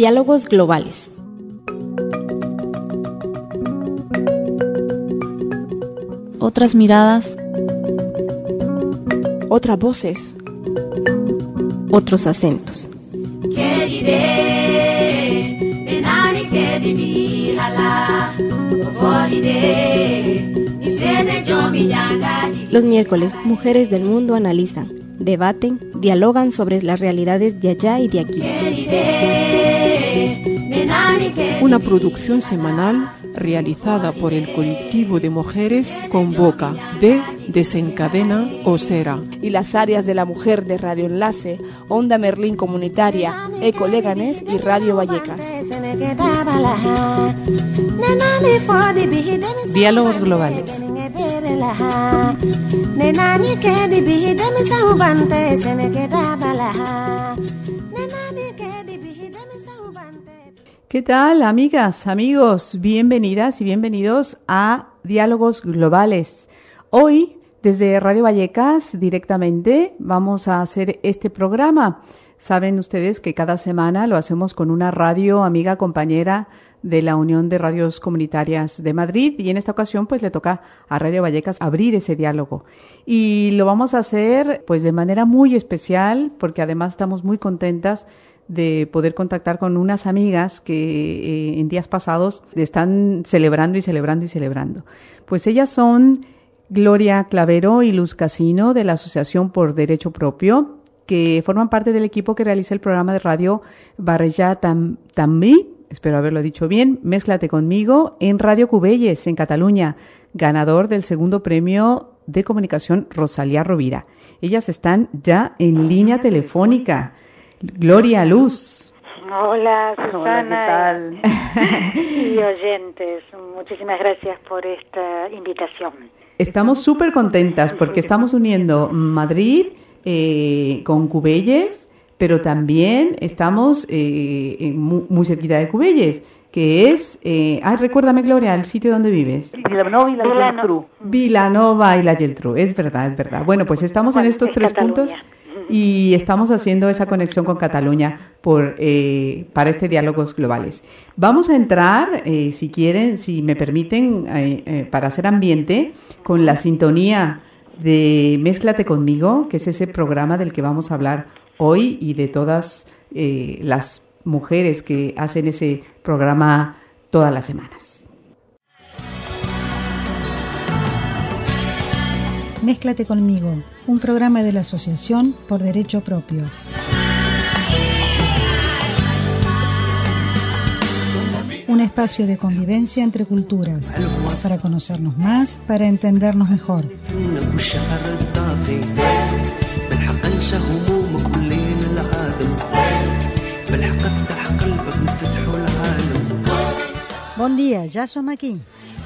Diálogos globales. Otras miradas. Otras voces. Otros acentos. Los miércoles, mujeres del mundo analizan, debaten, dialogan sobre las realidades de allá y de aquí. Una producción semanal realizada por el colectivo de mujeres Convoca de Desencadena Osera y las áreas de la mujer de Radio Enlace, Onda Merlín Comunitaria, Eco Leganés y Radio Vallecas. Diálogos globales. ¿Qué tal, amigas, amigos? Bienvenidas y bienvenidos a Diálogos Globales. Hoy, desde Radio Vallecas, directamente, vamos a hacer este programa. Saben ustedes que cada semana lo hacemos con una radio amiga, compañera de la Unión de Radios Comunitarias de Madrid, y en esta ocasión pues le toca a Radio Vallecas abrir ese diálogo. Y lo vamos a hacer pues de manera muy especial, porque además estamos muy contentas de poder contactar con unas amigas que en días pasados están celebrando. Pues ellas son Gloria Clavero y Luz Casino, de la Asociación por Derecho Propio, que forman parte del equipo que realiza el programa de radio Barreja També, espero haberlo dicho bien, Mézclate conmigo, en Radio Cubelles, en Cataluña, ganador del segundo premio de comunicación Rosalía Rovira. Ellas están ya en línea telefónica. Gloria, Luz. Hola, Susana. Hola, ¿qué tal? Y oyentes, muchísimas gracias por esta invitación. Estamos súper contentas porque estamos uniendo Madrid con Cubelles, pero también estamos muy cerquita de Cubelles, que es, recuérdame, Gloria, el sitio donde vives. Vilanova y la Geltrú. Vilanova y la Geltrú, es verdad. Bueno, pues estamos en estos tres puntos y estamos haciendo esa conexión con Cataluña para este Diálogos Globales. Vamos a entrar, si quieren, si me permiten, para hacer ambiente, con la sintonía de Mézclate conmigo, que es ese programa del que vamos a hablar hoy y de todas las mujeres que hacen ese programa todas las semanas. Mézclate conmigo, un programa de la Asociación por Derecho Propio. Un espacio de convivencia entre culturas, para conocernos más, para entendernos mejor. Buen día, ya somos aquí.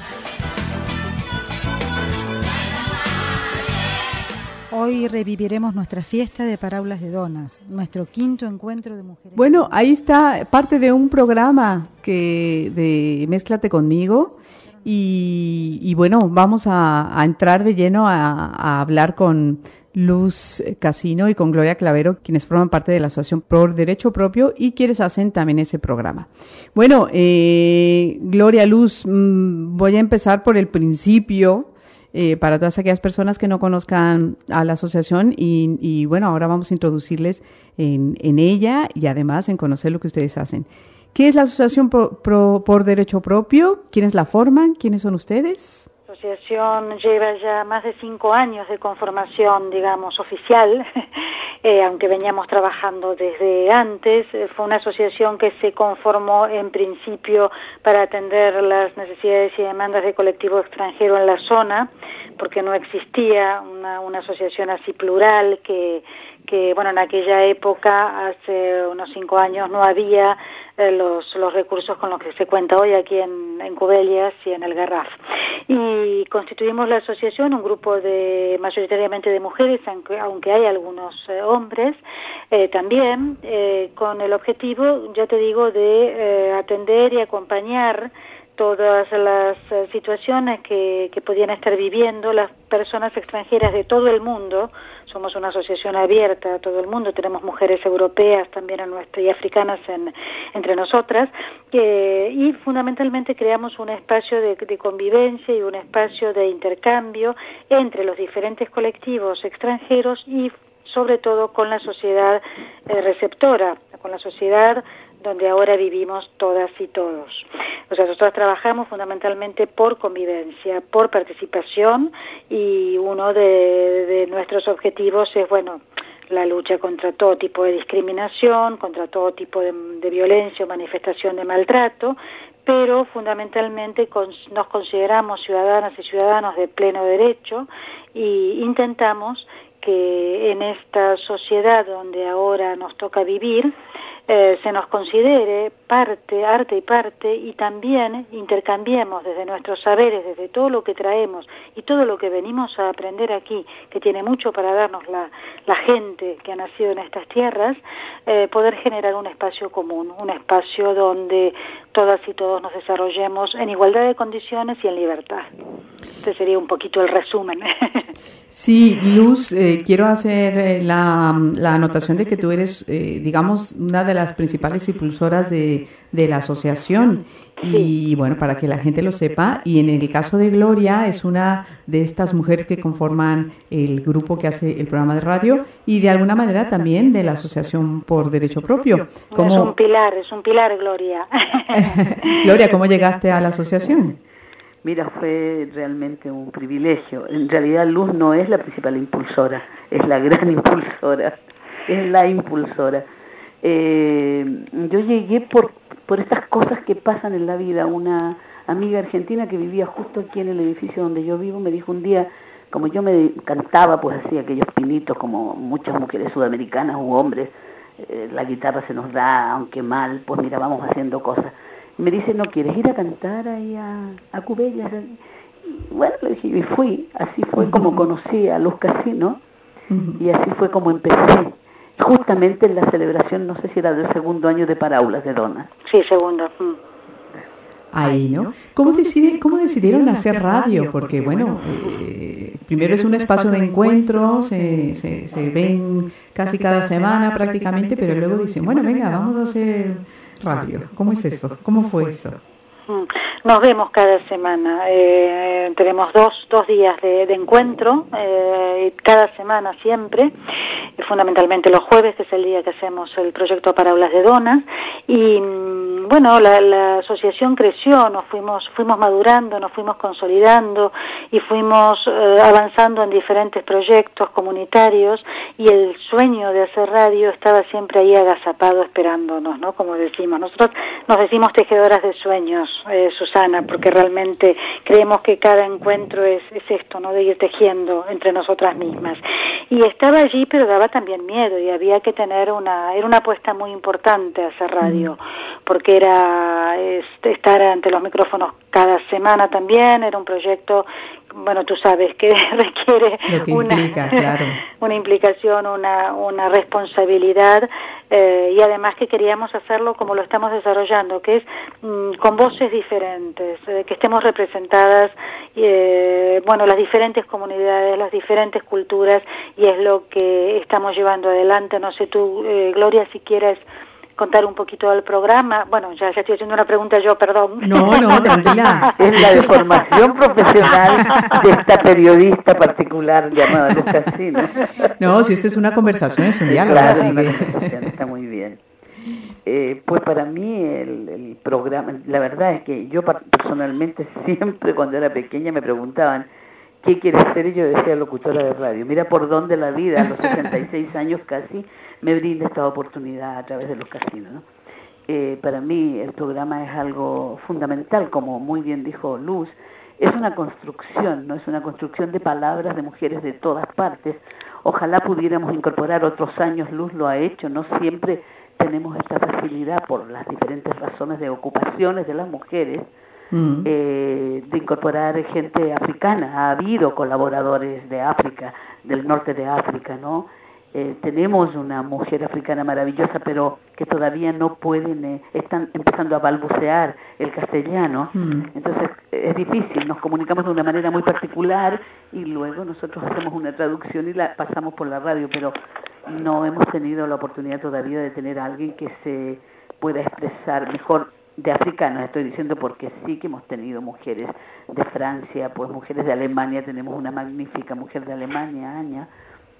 Hoy reviviremos nuestra fiesta de Paraules de Donas, nuestro quinto encuentro de mujeres. Bueno, ahí está parte de un programa de Mézclate conmigo y bueno, vamos a entrar de lleno a hablar con Luz Casino y con Gloria Clavero, quienes forman parte de la Asociación por Derecho Propio y quienes hacen también ese programa. Bueno, Gloria, Luz, voy a empezar por el principio. Para todas aquellas personas que no conozcan a la asociación y bueno, ahora vamos a introducirles en ella y además en conocer lo que ustedes hacen. ¿Qué es la Asociación por Derecho Propio? ¿Quiénes la forman? ¿Quiénes son ustedes? La asociación lleva ya más de 5 años de conformación, digamos, oficial, aunque veníamos trabajando desde antes. Fue una asociación que se conformó en principio para atender las necesidades y demandas de colectivo extranjero en la zona, porque no existía una asociación así plural que bueno, en aquella época, hace unos 5 años, no había los recursos con los que se cuenta hoy aquí en Cubelles y en el Garraf. Y constituimos la asociación, un grupo mayoritariamente de mujeres, aunque hay algunos hombres también, con el objetivo, ya te digo, de atender y acompañar todas las situaciones que podían estar viviendo las personas extranjeras de todo el mundo. Somos una asociación abierta a todo el mundo, tenemos mujeres europeas también y africanas entre nosotras, y fundamentalmente creamos un espacio de convivencia y un espacio de intercambio entre los diferentes colectivos extranjeros y sobre todo con la sociedad receptora, con la sociedad donde ahora vivimos todas y todos. O sea, nosotros trabajamos fundamentalmente por convivencia, por participación, y uno de nuestros objetivos es, la lucha contra todo tipo de discriminación, contra todo tipo de violencia o manifestación de maltrato, pero fundamentalmente nos consideramos ciudadanas y ciudadanos de pleno derecho y intentamos que en esta sociedad donde ahora nos toca vivir, se nos considere arte y parte, y también intercambiemos desde nuestros saberes, desde todo lo que traemos y todo lo que venimos a aprender aquí, que tiene mucho para darnos la gente que ha nacido en estas tierras, poder generar un espacio común, un espacio donde todas y todos nos desarrollemos en igualdad de condiciones y en libertad. Este sería un poquito el resumen. Sí, Luz, quiero hacer la anotación de que tú eres, digamos, una de las principales impulsoras de la asociación. Y bueno, para que la gente lo sepa, y en el caso de Gloria es una de estas mujeres que conforman el grupo que hace el programa de radio y de alguna manera también de la Asociación por Derecho Propio. ¿Cómo? Es un pilar, Gloria. Gloria, ¿cómo llegaste a la asociación? Mira, fue realmente un privilegio. En realidad Luz no es la principal impulsora, es la gran impulsora, es la impulsora. Yo llegué por estas cosas que pasan en la vida. Una amiga argentina que vivía justo aquí en el edificio donde yo vivo me dijo un día, como yo me cantaba, pues hacía aquellos pinitos como muchas mujeres sudamericanas u hombres, la guitarra se nos da, aunque mal, pues mira, vamos haciendo cosas. Y me dice, ¿no quieres ir a cantar ahí a Cubellas? Y bueno, le dije, y fui. Así fue como conocí a Luz Casino, y así fue como empecé. Justamente en la celebración, no sé si era del segundo año de Paraulas de Dona. Sí, segundo. Ahí, ¿no? ¿Cómo decidieron hacer radio? Porque, bueno, primero es un espacio de encuentro, se ven casi cada semana prácticamente, pero luego dicen, bueno, venga, vamos a hacer radio. ¿Cómo es eso? ¿Cómo fue eso? Nos vemos cada semana, tenemos dos días de encuentro, cada semana siempre, fundamentalmente los jueves, que es el día que hacemos el proyecto Paraulas de Dona, y bueno, la asociación creció, nos fuimos madurando, nos fuimos consolidando y fuimos avanzando en diferentes proyectos comunitarios, y el sueño de hacer radio estaba siempre ahí agazapado esperándonos, ¿no? Como decimos, nosotros nos decimos tejedoras de sueños, Susana, porque realmente creemos que cada encuentro es esto, ¿no? De ir tejiendo entre nosotras mismas. Y estaba allí, pero daba también miedo, y había que tener era una apuesta muy importante hacer radio, porque era estar ante los micrófonos cada semana también, era un proyecto, bueno, tú sabes que requiere una implicación, una responsabilidad, y además que queríamos hacerlo como lo estamos desarrollando, que es con voces diferentes, que estemos representadas, bueno, las diferentes comunidades, las diferentes culturas, y es lo que estamos llevando adelante. No sé tú, Gloria, si quieres contar un poquito del programa. Bueno, ya estoy haciendo una pregunta yo, perdón. No, tranquila. Es la deformación profesional de esta periodista particular llamada Luz Casino. No, si esto es una conversación, es un diálogo. Claro, una conversación, está muy bien. Pues para mí el programa, la verdad es que yo personalmente siempre cuando era pequeña me preguntaban, ¿qué quieres ser? Y yo decía locutora de radio. Mira por dónde la vida, a los 66 años casi, me brinda esta oportunidad a través de Luz Casino, ¿no? Para mí el programa es algo fundamental, como muy bien dijo Luz, es una construcción, ¿no? Es una construcción de palabras de mujeres de todas partes. Ojalá pudiéramos incorporar otros años, Luz lo ha hecho, no siempre tenemos esta facilidad por las diferentes razones de ocupaciones de las mujeres, de incorporar gente africana. Ha habido colaboradores de África, del norte de África, ¿no? tenemos una mujer africana maravillosa, pero que todavía no pueden, están empezando a balbucear el castellano. Entonces es difícil, nos comunicamos de una manera muy particular y luego nosotros hacemos una traducción y la pasamos por la radio, pero no hemos tenido la oportunidad todavía de tener a alguien que se pueda expresar mejor de africanos, estoy diciendo, porque sí que hemos tenido mujeres de Francia, pues mujeres de Alemania, tenemos una magnífica mujer de Alemania, Aña,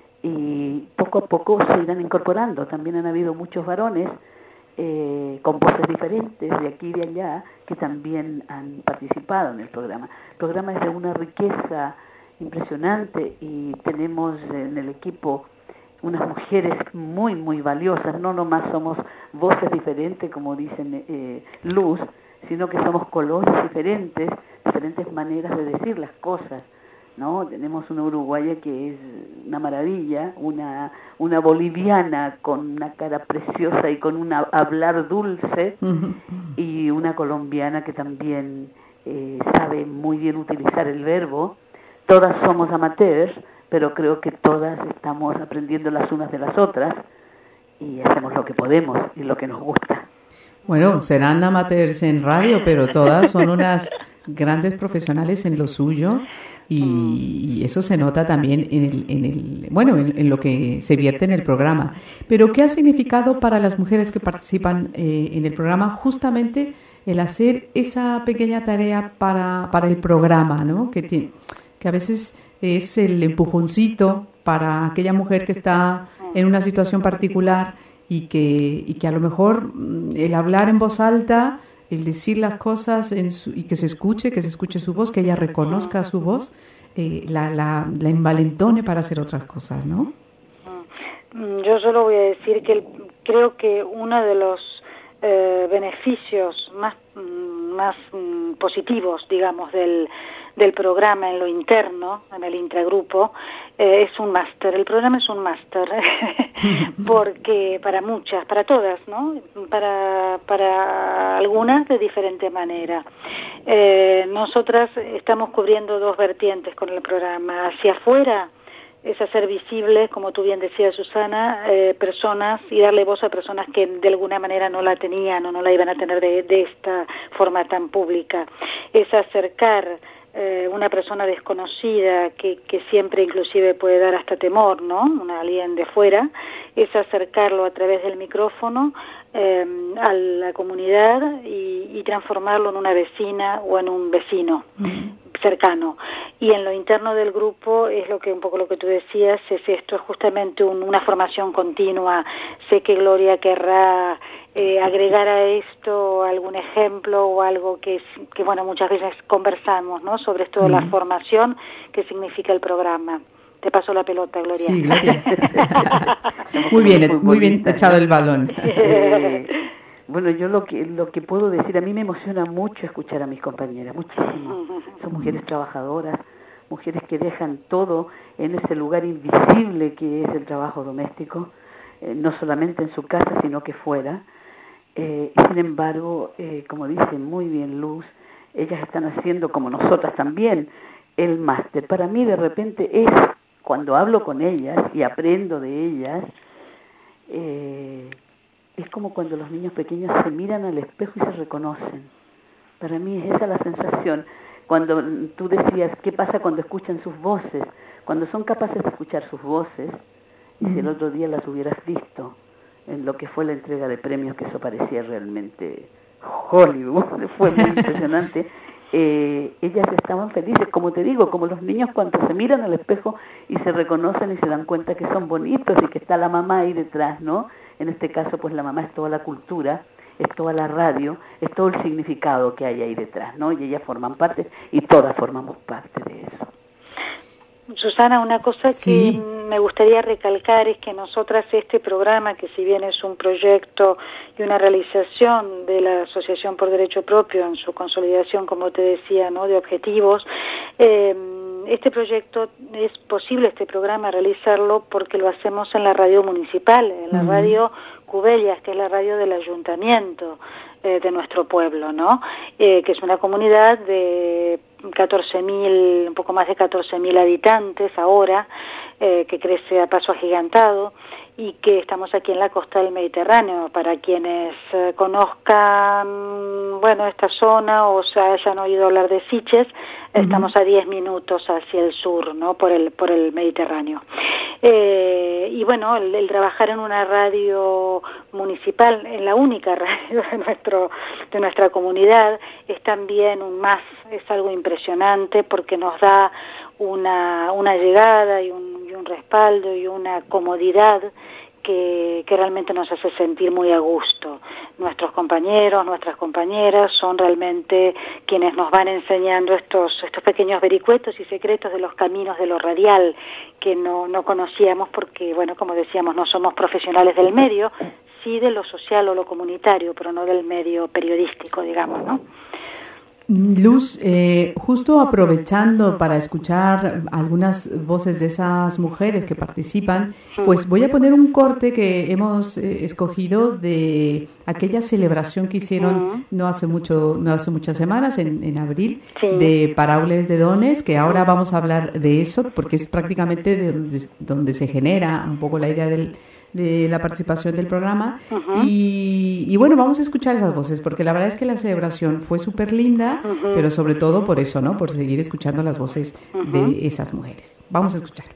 y poco a poco se irán incorporando. También han habido muchos varones con voces diferentes de aquí y de allá que también han participado en el programa. El programa es de una riqueza impresionante y tenemos en el equipo unas mujeres muy, muy valiosas. No nomás somos voces diferentes, como dicen Luz, sino que somos colores diferentes, diferentes maneras de decir las cosas, ¿no? Tenemos una uruguaya que es una maravilla, una boliviana con una cara preciosa y con un hablar dulce, y una colombiana que también sabe muy bien utilizar el verbo. Todas somos amateurs, pero creo que todas estamos aprendiendo las unas de las otras y hacemos lo que podemos y lo que nos gusta. Bueno, serán amateurs en radio, pero todas son unas grandes profesionales en lo suyo y eso se nota también en lo que se vierte en el programa. Pero ¿qué ha significado para las mujeres que participan en el programa justamente el hacer esa pequeña tarea para el programa, ¿no? Que a veces es el empujoncito para aquella mujer que está en una situación particular y que a lo mejor el hablar en voz alta, el decir las cosas y que se escuche su voz, que ella reconozca su voz, la envalentone para hacer otras cosas, ¿no? Yo solo voy a decir que creo que uno de los beneficios más positivos, digamos, del programa en lo interno, en el intragrupo, es un máster. El programa es un máster, porque para muchas, para todas, ¿no? Para algunas de diferente manera. Nosotras estamos cubriendo dos vertientes con el programa. Hacia afuera es hacer visibles, como tú bien decías, Susana, personas y darle voz a personas que de alguna manera no la tenían o no la iban a tener de esta forma tan pública. Es acercar una persona desconocida que siempre inclusive puede dar hasta temor, ¿no? Alguien de fuera, es acercarlo a través del micrófono a la comunidad y transformarlo en una vecina o en un vecino cercano. Y en lo interno del grupo es un poco lo que tú decías, es esto, es justamente una formación continua. Sé que Gloria querrá agregar a esto algún ejemplo o algo que bueno, muchas veces conversamos, ¿no? Sobre esto de la formación que significa el programa. Te paso la pelota, Gloria. Sí, Gloria. muy bien echado el balón. Bueno, yo lo que puedo decir, a mí me emociona mucho escuchar a mis compañeras, muchísimo. Son mujeres trabajadoras, mujeres que dejan todo en ese lugar invisible que es el trabajo doméstico, no solamente en su casa, sino que fuera. Sin embargo, como dice muy bien Luz, ellas están haciendo, como nosotras también, el máster. Para mí, de repente, es cuando hablo con ellas y aprendo de ellas, es como cuando los niños pequeños se miran al espejo y se reconocen. Para mí es esa la sensación. Cuando tú decías, ¿qué pasa cuando escuchan sus voces? Cuando son capaces de escuchar sus voces, y si el otro día las hubieras visto en lo que fue la entrega de premios, que eso parecía realmente Hollywood, fue muy impresionante, ellas estaban felices, como te digo, como los niños cuando se miran al espejo y se reconocen y se dan cuenta que son bonitos y que está la mamá ahí detrás, ¿no? En este caso, pues la mamá es toda la cultura, es toda la radio, es todo el significado que hay ahí detrás, ¿no? Y ellas forman parte y todas formamos parte de eso. Susana, una cosa que me gustaría recalcar es que nosotras este programa, que si bien es un proyecto y una realización de la Asociación por Derecho Propio en su consolidación, como te decía, ¿no?, de objetivos, este proyecto es posible, este programa, realizarlo porque lo hacemos en la radio municipal, en la radio Cubellas, que es la radio del ayuntamiento de nuestro pueblo, ¿no? Que es una comunidad de 14.000, un poco más de 14.000 habitantes ahora, que crece a paso agigantado, y que estamos aquí en la costa del Mediterráneo. Para quienes conozcan, bueno, esta zona o se hayan oído hablar de Sitges, estamos a 10 minutos hacia el sur, ¿no? Por el Mediterráneo. Y bueno, el trabajar en una radio municipal, en la única radio de nuestra comunidad, es también es algo impresionante, porque nos da una llegada y un respaldo y una comodidad que realmente nos hace sentir muy a gusto. Nuestros compañeros, nuestras compañeras son realmente quienes nos van enseñando estos pequeños vericuetos y secretos de los caminos de lo radial, que no conocíamos, porque, bueno, como decíamos, no somos profesionales del medio, sí de lo social o lo comunitario, pero no del medio periodístico, digamos, ¿no? Luz, justo aprovechando para escuchar algunas voces de esas mujeres que participan, pues voy a poner un corte que hemos escogido de aquella celebración que hicieron no hace muchas semanas, en abril, de Paraules de Dones, que ahora vamos a hablar de eso, porque es prácticamente donde se genera un poco la idea de la participación del programa. Y bueno, vamos a escuchar esas voces, porque la verdad es que la celebración fue súper linda, pero sobre todo por eso, ¿no? Por seguir escuchando las voces de esas mujeres. Vamos a escuchar.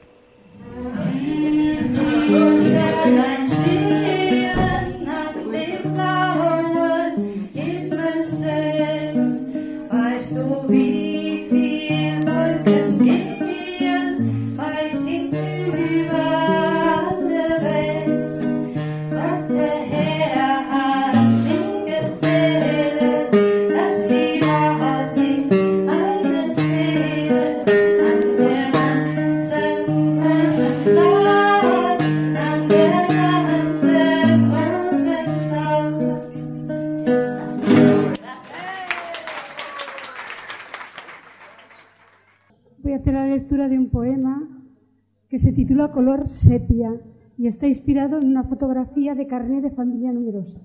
De un poema que se titula Color sepia y está inspirado en una fotografía de carné de familia numerosa.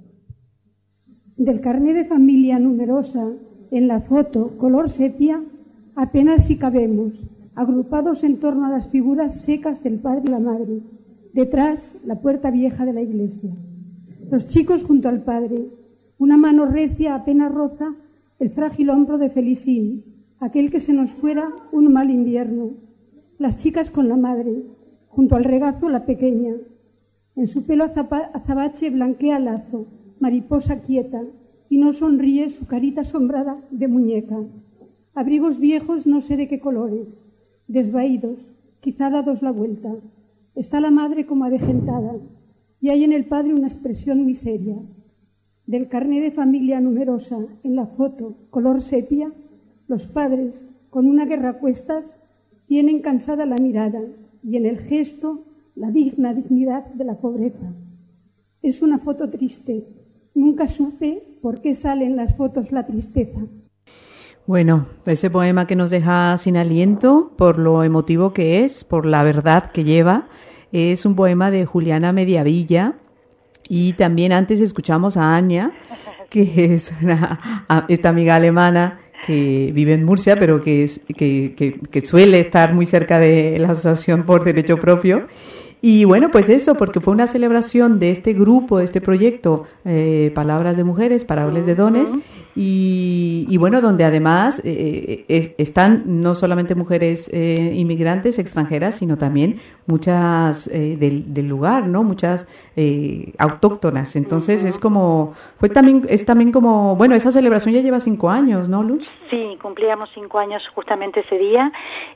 Del carné de familia numerosa, en la foto color sepia, apenas si cabemos, agrupados en torno a las figuras secas del padre y la madre, detrás la puerta vieja de la iglesia. Los chicos junto al padre, una mano recia apenas roza el frágil hombro de Felicín, aquel que se nos fuera un mal invierno. Las chicas con la madre, junto al regazo la pequeña. En su pelo azabache blanquea lazo, mariposa quieta, y no sonríe su carita asombrada de muñeca. Abrigos viejos no sé de qué colores, desvaídos, quizá dados la vuelta. Está la madre como avejentada, y hay en el padre una expresión muy seria. Del carné de familia numerosa, en la foto color sepia, los padres, con una guerra a cuestas, tienen cansada la mirada y en el gesto la digna dignidad de la pobreza. Es una foto triste. Nunca supe por qué sale en las fotos la tristeza. Bueno, ese poema que nos deja sin aliento por lo emotivo que es, por la verdad que lleva, es un poema de Juliana Mediavilla. Y también antes escuchamos a Anya, que es esta amiga alemana que vive en Murcia, pero que suele estar muy cerca de la Asociación por Derecho Propio. Y bueno, pues eso, porque fue una celebración de este grupo, de este proyecto, Palabras de Mujeres, Paraules de Dones, y bueno, donde además están no solamente mujeres inmigrantes extranjeras, sino también muchas del lugar, ¿no? Muchas autóctonas. Entonces es también como, bueno, esa celebración ya lleva 5 años, ¿no, Luz? Sí, cumplíamos 5 años justamente ese día.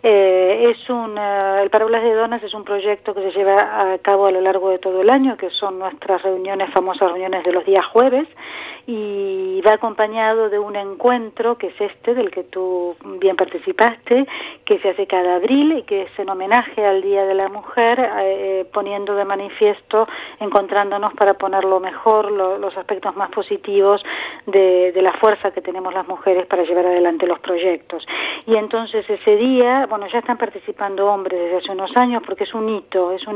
El Paraules de Dones es un proyecto que se lleva a cabo a lo largo de todo el año, que son nuestras famosas reuniones de los días jueves, y va acompañado de un encuentro que es del que tú bien participaste, que se hace cada abril y que es en homenaje al Día de la Mujer, poniendo de manifiesto, encontrándonos para poner lo mejor, los aspectos más positivos de la fuerza que tenemos las mujeres para llevar adelante los proyectos. Y entonces ese día, bueno, ya están participando hombres desde hace unos años, porque es un hito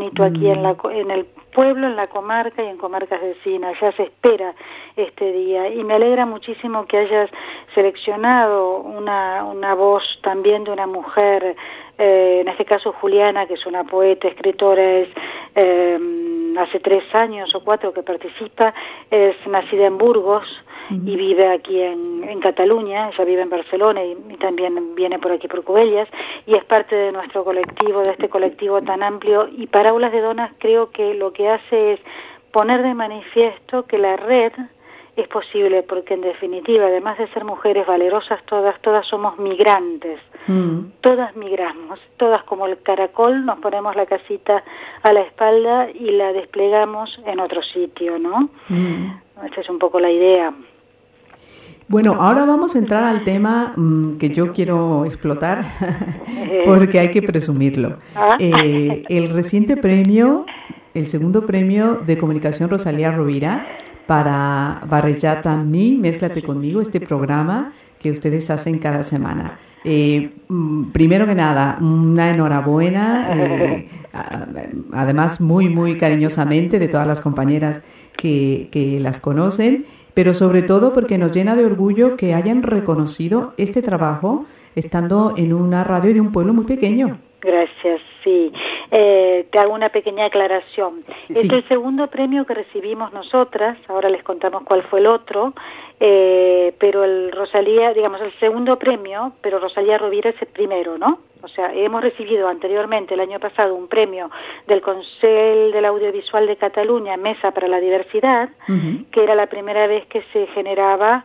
bonito aquí en el pueblo, en la comarca y en comarcas vecinas. Ya se espera este día y me alegra muchísimo que hayas seleccionado una voz también de una mujer, en este caso Juliana, que es una poeta, escritora, es hace 3 años o 4 que participa, es nacida en Burgos y vive aquí en Cataluña. Ella vive en Barcelona y también viene por aquí por Cubellas, y es parte de nuestro colectivo, de este colectivo tan amplio. Y Paraulas de Donas creo que lo que hace es poner de manifiesto que la red es posible, porque en definitiva, además de ser mujeres valerosas todas somos migrantes. Todas migramos, todas como el caracol nos ponemos la casita a la espalda y la desplegamos en otro sitio, ¿no? Esta es un poco la idea. Bueno, ahora vamos a entrar al tema que yo quiero explotar, porque hay que presumirlo. El reciente premio, el segundo premio de comunicación Rosalía Rovira para Barrellata Mi, Mézclate Conmigo, este programa que ustedes hacen cada semana. Primero que nada, una enhorabuena, además muy, muy cariñosamente de todas las compañeras que las conocen, pero sobre todo porque nos llena de orgullo que hayan reconocido este trabajo estando en una radio de un pueblo muy pequeño. Gracias, sí. Te hago una pequeña aclaración. Sí. Este es el segundo premio que recibimos nosotras, ahora les contamos cuál fue el otro, pero el Rosalía, digamos, el segundo premio, pero Rosalía Rovira es el primero, ¿no? O sea, hemos recibido anteriormente, el año pasado, un premio del Consell del Audiovisual de Cataluña, Mesa para la Diversidad, que era la primera vez que se generaba,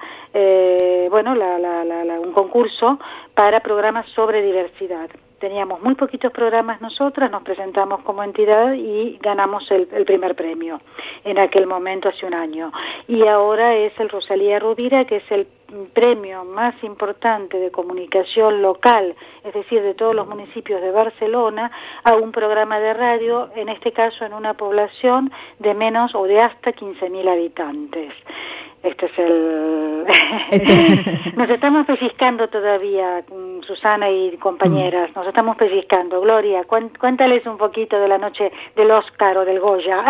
un concurso para programas sobre diversidad. Teníamos muy poquitos programas nosotras, nos presentamos como entidad y ganamos el primer premio en aquel momento, hace un año. Y ahora es el Rosalía Rovira, que es el premio más importante de comunicación local, es decir, de todos los municipios de Barcelona, a un programa de radio, en este caso en una población de menos o de hasta 15.000 habitantes. Este es el... Nos estamos pellizcando todavía, Susana y compañeras, nos estamos pellizcando. Gloria, cuéntales un poquito de la noche del Oscar o del Goya.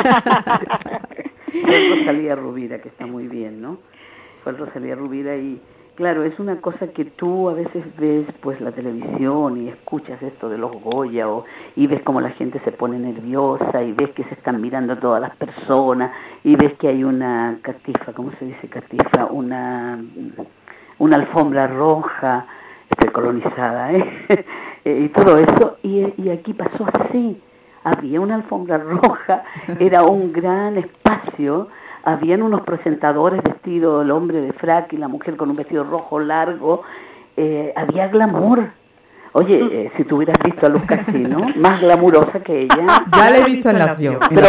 Fue Rosalía Rovira, que está muy bien, ¿no? Fue Rosalía Rovira y, claro, es una cosa que tú a veces ves, pues, la televisión y escuchas esto de los Goya y ves cómo la gente se pone nerviosa y ves que se están mirando todas las personas y ves que hay una catifa, ¿cómo se dice catifa? Una alfombra roja, colonizada, y todo eso, y aquí pasó así. Había una alfombra roja, era un gran espacio, habían unos presentadores vestidos, el hombre de frac y la mujer con un vestido rojo largo, había glamour. Oye, si tú hubieras visto a Luz Casino, más glamurosa que ella. Ya la he visto en la foto. Pero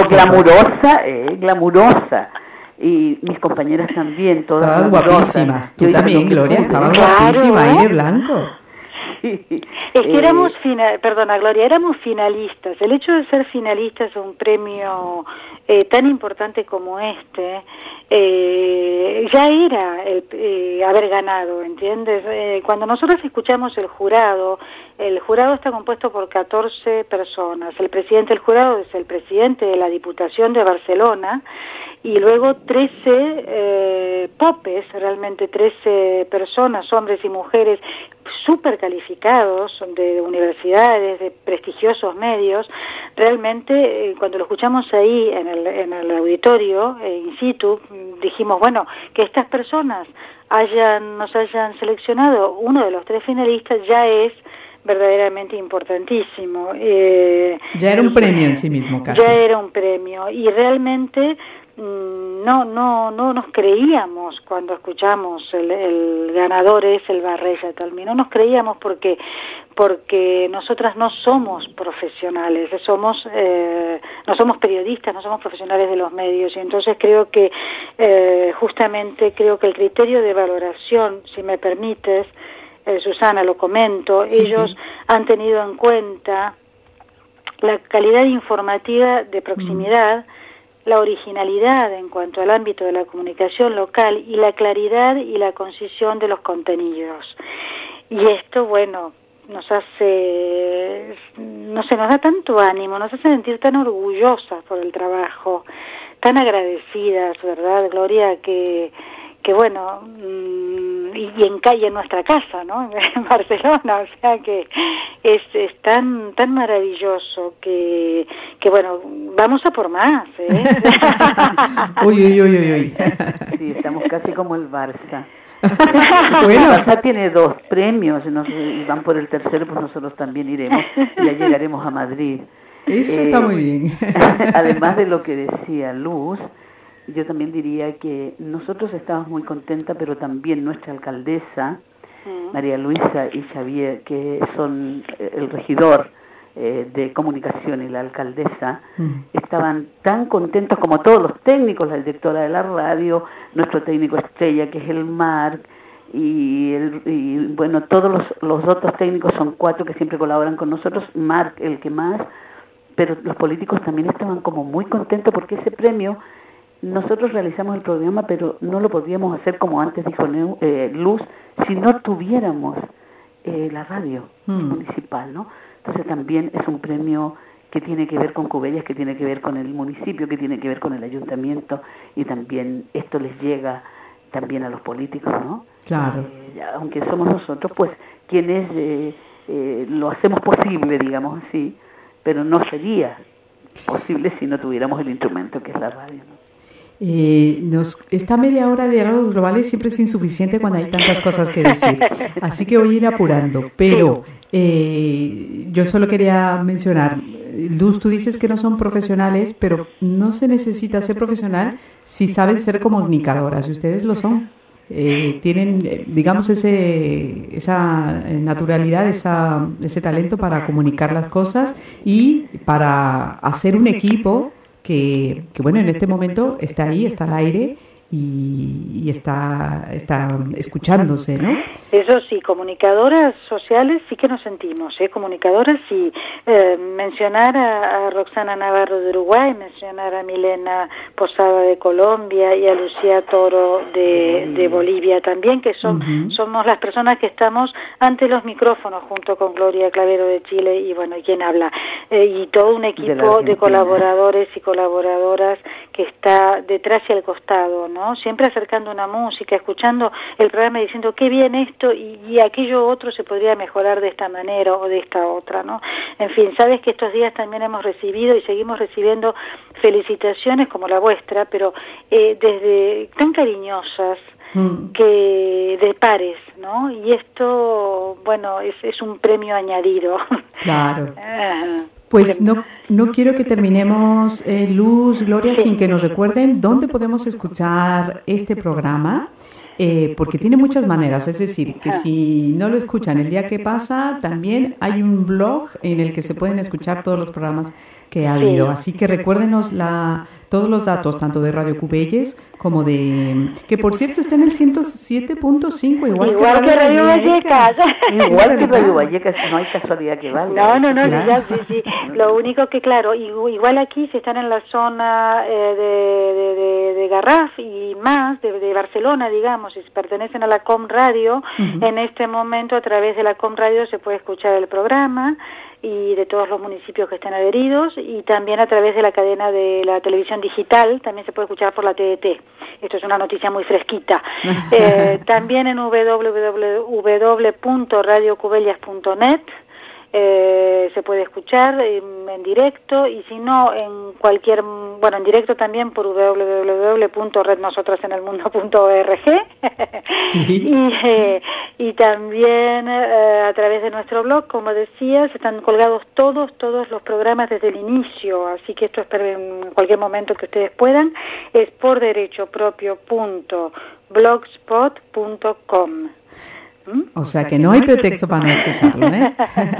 glamurosa. Y mis compañeras también, todas guapísimas. Tú también, Gloria, estabas guapísima ahí de blanco. Es que éramos Gloria, éramos finalistas. El hecho de ser finalistas de un premio tan importante como este, ya era haber ganado, ¿entiendes? Cuando nosotros escuchamos el jurado está compuesto por 14 personas. El presidente del jurado es el presidente de la Diputación de Barcelona, y luego 13 popes, realmente 13 personas, hombres y mujeres súper calificados, de universidades, de prestigiosos medios. Realmente, cuando lo escuchamos ahí en el auditorio, in situ, dijimos, bueno, que estas personas nos hayan seleccionado uno de los 3 finalistas ya es verdaderamente importantísimo. Ya era un premio en sí mismo, casi. Ya era un premio, y realmente no nos creíamos cuando escuchamos el ganador es el Barrellata Mi. No nos creíamos porque nosotras no somos profesionales, no somos periodistas, no somos profesionales de los medios, y entonces creo que justamente el criterio de valoración, si me permites, Susana, lo comento, sí, ellos han tenido en cuenta la calidad informativa de proximidad, la originalidad en cuanto al ámbito de la comunicación local y la claridad y la concisión de los contenidos. Y esto, bueno, hace, no sé, nos da tanto ánimo, nos hace sentir tan orgullosas por el trabajo, tan agradecidas, ¿verdad, Gloria? Que bueno, y en nuestra casa, ¿no? En Barcelona, o sea que es tan maravilloso que bueno, vamos a por más, ¿eh? Uy. Sí, estamos casi como el Barça. Bueno, el Barça tiene 2 premios, y van por el tercero, pues nosotros también iremos, y ya llegaremos a Madrid. Eso está muy bien. Además de lo que decía Luz, yo también diría que nosotros estamos muy contentas, pero también nuestra alcaldesa, María Luisa y Xavier, que son el regidor de comunicación y la alcaldesa, estaban tan contentos como todos los técnicos, la directora de la radio, nuestro técnico estrella, que es el Marc, y bueno, todos los otros técnicos, son 4 que siempre colaboran con nosotros, Marc el que más, pero los políticos también estaban como muy contentos porque ese premio, nosotros realizamos el programa, pero no lo podríamos hacer, como antes dijo Luz, si no tuviéramos la radio municipal, ¿no? Entonces también es un premio que tiene que ver con Cubellas, que tiene que ver con el municipio, que tiene que ver con el ayuntamiento, y también esto les llega también a los políticos, ¿no? Claro. Aunque somos nosotros, pues, quienes lo hacemos posible, digamos así, pero no sería posible si no tuviéramos el instrumento que es la radio, ¿no? Esta media hora de diálogos globales siempre es insuficiente cuando hay tantas cosas que decir, así que voy a ir apurando, pero yo solo quería mencionar, Luz, tú dices que no son profesionales, pero no se necesita ser profesional si saben ser comunicadoras, y ustedes lo son. Tienen, digamos, esa naturalidad, ese talento para comunicar las cosas y para hacer un equipo que bueno, en este momento está ahí, está al aire y está escuchándose, ¿no? Eso sí, comunicadoras sociales sí que nos sentimos, comunicadoras sí. Mencionar a Roxana Navarro de Uruguay, mencionar a Milena Posada de Colombia y a Lucía Toro de Bolivia también, que somos las personas que estamos ante los micrófonos junto con Gloria Clavero de Chile y bueno, quien habla, y todo un equipo de colaboradores y colaboradoras que está detrás y al costado, ¿no? Siempre acercando una música, escuchando el programa y diciendo qué bien esto y aquello otro se podría mejorar de esta manera o de esta otra, ¿no? En fin, sabes que estos días también hemos recibido y seguimos recibiendo felicitaciones como la vuestra, pero desde tan cariñosas que de pares, ¿no? Y esto, bueno, es un premio añadido. Claro. Pues no quiero que terminemos, Luz, Gloria, sin que nos recuerden dónde podemos escuchar este programa, porque tiene muchas maneras, es decir, que si no lo escuchan el día que pasa, también hay un blog en el que se pueden escuchar todos los programas que ha habido. Así que recuérdenos todos los datos, tanto de Radio Cubelles como que por cierto está en el 107.5, igual que Radio Vallecas. Igual que Radio Vallecas, no hay casualidad que valga. No, claro. Sí. Lo único que, claro, igual aquí, si están en la zona de Garraf y más, de Barcelona, digamos, si pertenecen a la Com Radio, en este momento a través de la Com Radio se puede escuchar el programa y de todos los municipios que están adheridos, y también a través de la cadena de la televisión digital, también se puede escuchar por la TDT. Esto es una noticia muy fresquita. También en www.radiocubellas.net se puede escuchar en directo, y si no en en directo también por www.rednosotrasenelmundo.org y también a través de nuestro blog, como decías, están colgados todos los programas desde el inicio, así que esto espero en cualquier momento que ustedes puedan. Es porderechopropio.blogspot.com. O sea que no hay pretexto para no escucharlo, ¿eh?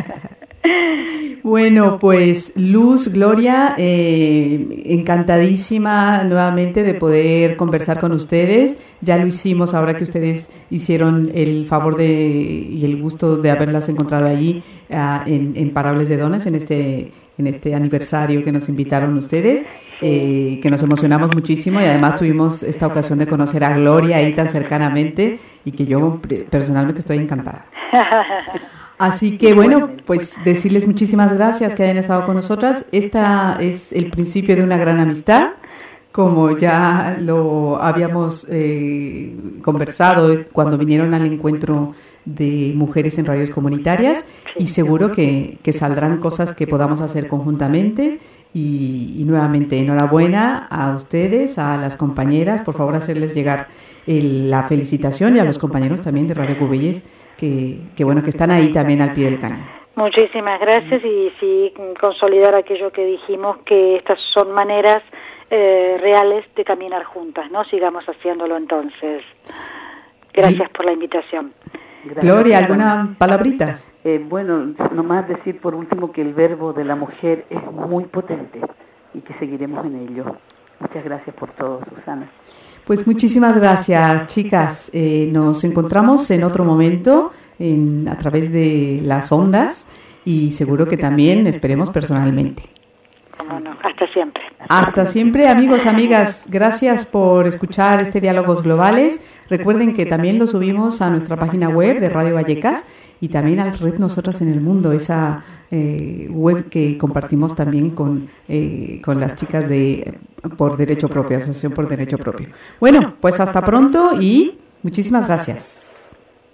Bueno, pues Luz, Gloria, encantadísima nuevamente de poder conversar con ustedes. Ya lo hicimos ahora que ustedes hicieron el favor y el gusto de haberlas encontrado allí en Parables de Dones, en este aniversario que nos invitaron ustedes, que nos emocionamos muchísimo, y además tuvimos esta ocasión de conocer a Gloria ahí tan cercanamente, y que yo personalmente estoy encantada. Así que bueno, pues decirles muchísimas gracias que hayan estado con nosotras. Esta es el principio de una gran amistad, como ya lo habíamos conversado cuando vinieron al encuentro de mujeres en radios comunitarias, y seguro que saldrán cosas que podamos hacer conjuntamente. Y nuevamente, enhorabuena a ustedes, a las compañeras, por favor hacerles llegar la felicitación, y a los compañeros también de Radio Cubelles, que bueno, que están ahí también al pie del cañón. Muchísimas gracias, y sí, consolidar aquello que dijimos, que estas son maneras reales de caminar juntas, ¿no? Sigamos haciéndolo entonces. Gracias por la invitación. Gracias. Gloria, ¿alguna palabritas? Bueno, nomás decir por último que el verbo de la mujer es muy potente y que seguiremos en ello. Muchas gracias por todo, Susana. Pues muchísimas gracias, chicas. Nos encontramos en otro momento a través de las ondas, y seguro que también esperemos personalmente. Bueno, hasta siempre. Hasta siempre, amigos, amigas. Gracias por escuchar este Diálogos Globales. Recuerden que también lo subimos a nuestra página web de Radio Vallecas, y también al Red Nosotras en el Mundo, esa web que compartimos también con las chicas de Por Derecho Propio, Asociación por Derecho Propio. Bueno, pues hasta pronto y muchísimas gracias.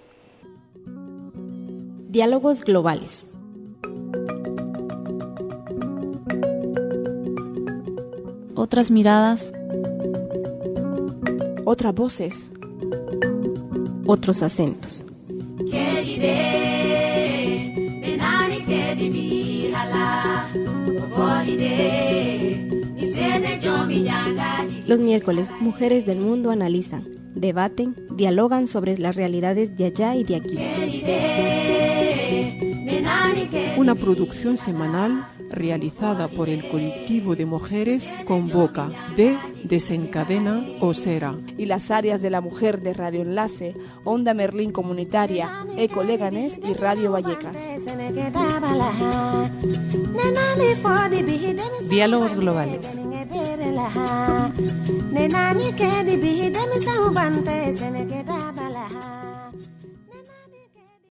Diálogos Globales. Otras miradas, otras voces, otros acentos. Los miércoles, mujeres del mundo analizan, debaten, dialogan sobre las realidades de allá y de aquí. Una producción semanal realizada por el colectivo de mujeres Convoca de Desencadena Osera y las áreas de la mujer de Radio Enlace, Onda Merlín Comunitaria, Eco Leganés y Radio Vallecas. Diálogos Globales.